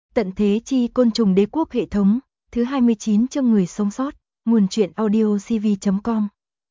Tận thế chi côn trùng đế quốc hệ thống, thứ 29 chương người sống sót, nguồn truyện audio cv.com.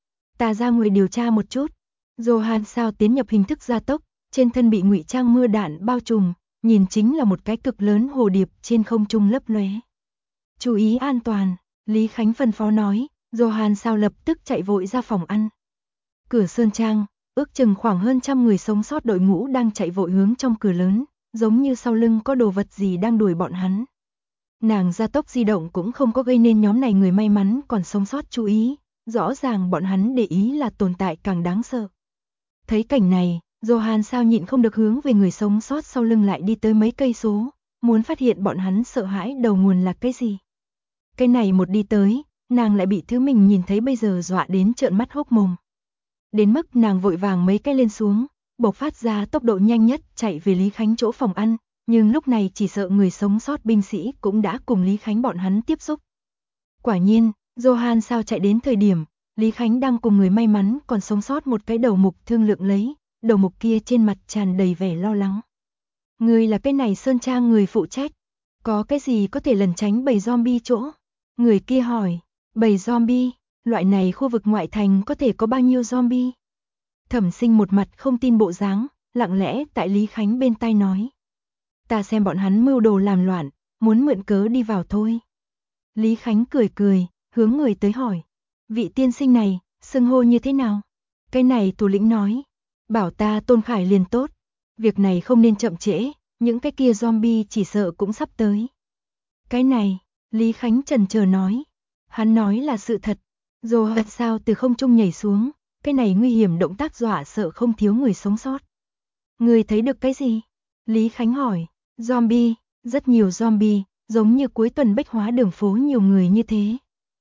Ta ra ngoài điều tra một chút. Johan sao tiến nhập hình thức gia tốc, trên thân bị ngụy trang mưa đạn bao trùm, nhìn chính là một cái cực lớn hồ điệp trên không trung lấp lóe. Chú ý an toàn, Lý Khánh phân phó nói, Johan sao lập tức chạy vội ra phòng ăn. Cửa sơn trang, ước chừng khoảng hơn 100 người sống sót đội ngũ đang chạy vội hướng trong cửa lớn, giống như sau lưng có đồ vật gì đang đuổi bọn hắn. Nàng gia tốc di động cũng không có gây nên nhóm này người may mắn còn sống sót chú ý, rõ ràng bọn hắn để ý là tồn tại càng đáng sợ. Thấy cảnh này, Johan sao nhịn không được hướng về người sống sót sau lưng lại đi tới mấy cây số, muốn phát hiện bọn hắn sợ hãi đầu nguồn là cái gì. Cái này một đi tới, nàng lại bị thứ mình nhìn thấy bây giờ dọa đến trợn mắt hốc mồm. Đến mức nàng vội vàng mấy cái lên xuống, bộc phát ra tốc độ nhanh nhất chạy về Lý Khánh chỗ phòng ăn, nhưng lúc này chỉ sợ người sống sót binh sĩ cũng đã cùng Lý Khánh bọn hắn tiếp xúc. Quả nhiên, Johan sao chạy đến thời điểm, Lý Khánh đang cùng người may mắn còn sống sót một cái đầu mục thương lượng lấy, đầu mục kia trên mặt tràn đầy vẻ lo lắng. Người là cái này sơn trang người phụ trách, có cái gì có thể lẩn tránh bầy zombie chỗ? Người kia hỏi, bầy zombie, loại này khu vực ngoại thành có thể có bao nhiêu zombie? Thẩm Sinh một mặt không tin bộ dáng, lặng lẽ tại Lý Khánh bên tai nói. Ta xem bọn hắn mưu đồ làm loạn, muốn mượn cớ đi vào thôi. Lý Khánh cười cười, hướng người tới hỏi. Vị tiên sinh này, xưng hô như thế nào? Cái này thủ lĩnh nói. Bảo ta Tôn Khải liền tốt. Việc này không nên chậm trễ, những cái kia zombie chỉ sợ cũng sắp tới. Cái này, Lý Khánh chần chờ nói. Hắn nói là sự thật. Rồi sao từ không trung nhảy xuống, cái này nguy hiểm động tác dọa sợ không thiếu người sống sót. Người thấy được cái gì? Lý Khánh hỏi. Zombie, rất nhiều zombie, giống như cuối tuần bách hóa đường phố nhiều người như thế.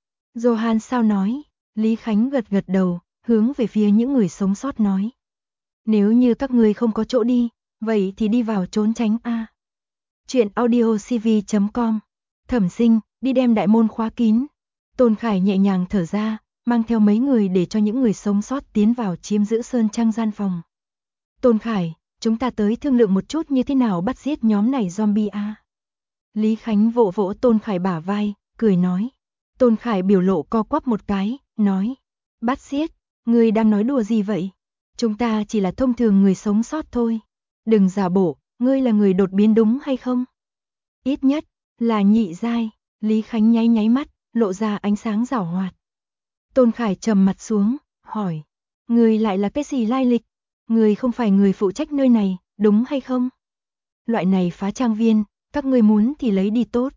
Johan sao nói? Lý Khánh gật gật đầu, hướng về phía những người sống sót nói. Nếu như các người không có chỗ đi, vậy thì đi vào trốn tránh a. Chuyện audio cv.com. Thẩm Sinh, đi đem đại môn khóa kín. Tôn Khải nhẹ nhàng thở ra, mang theo mấy người để cho những người sống sót tiến vào chiếm giữ sơn trang gian phòng. Tôn Khải, chúng ta tới thương lượng một chút như thế nào bắt giết nhóm này zombie a. Lý Khánh vỗ vỗ Tôn Khải bả vai, cười nói. Tôn Khải biểu lộ co quắp một cái, nói. Bắt giết, ngươi đang nói đùa gì vậy? Chúng ta chỉ là thông thường người sống sót thôi. Đừng giả bộ, ngươi là người đột biến đúng hay không? Ít nhất, là nhị giai. Lý Khánh nháy nháy mắt, lộ ra ánh sáng giảo hoạt. Tôn Khải trầm mặt xuống, hỏi. Ngươi lại là cái gì lai lịch? Ngươi không phải người phụ trách nơi này, đúng hay không? Loại này phá trang viên, các ngươi muốn thì lấy đi tốt.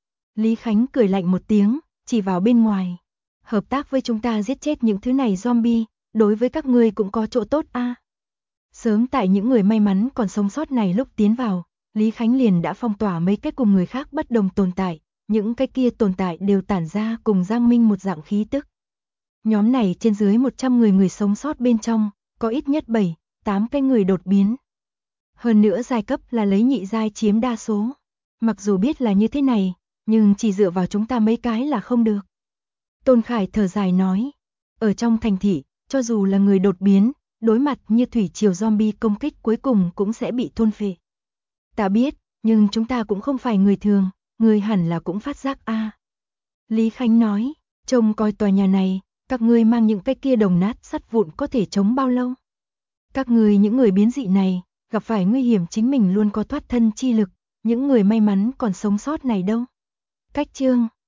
Lý Khánh cười lạnh một tiếng, chỉ vào bên ngoài. Hợp tác với chúng ta giết chết những thứ này zombie, đối với các ngươi cũng có chỗ tốt a. Sớm tại những người may mắn còn sống sót này lúc tiến vào, Lý Khánh liền đã phong tỏa mấy cái cùng người khác bất đồng tồn tại, những cái kia tồn tại đều tản ra cùng Giang Minh một dạng khí tức. Nhóm này trên dưới 100 người sống sót bên trong, có ít nhất 7, 8 cái người đột biến. Hơn nữa giai cấp là lấy nhị giai chiếm đa số. Mặc dù biết là như thế này, nhưng chỉ dựa vào chúng ta mấy cái là không được. Tôn Khải thở dài nói, ở trong thành thị, cho dù là người đột biến, đối mặt như thủy triều zombie công kích cuối cùng cũng sẽ bị thôn phệ. Ta biết, nhưng chúng ta cũng không phải người thường, người hẳn là cũng phát giác a. Lý Khánh nói, trông coi tòa nhà này, các ngươi mang những cái kia đồng nát sắt vụn có thể chống bao lâu? Các ngươi những người biến dị này, gặp phải nguy hiểm chính mình luôn có thoát thân chi lực, những người may mắn còn sống sót này đâu. Cách chương